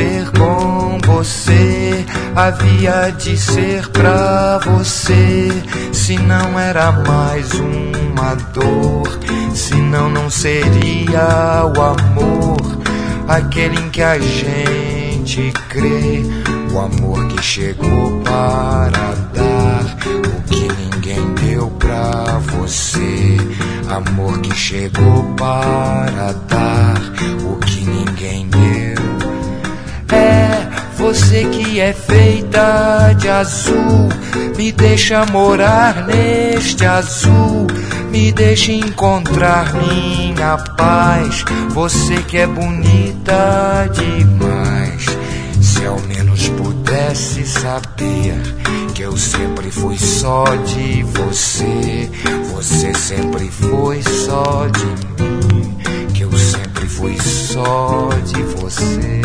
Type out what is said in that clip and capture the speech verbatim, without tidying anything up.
ser com você, havia de ser pra você. Se não era mais uma dor, senão não seria o amor, aquele em que a gente crê, o amor que chegou para dar o que ninguém deu pra você, amor que chegou para dar o que ninguém deu. É você que é feita de azul, me deixa morar neste azul, me deixa encontrar minha paz. Você que é bonita demais, se ao menos pudesse saber que eu sempre fui só de você, você sempre foi só de mim, que eu sempre fui só de você.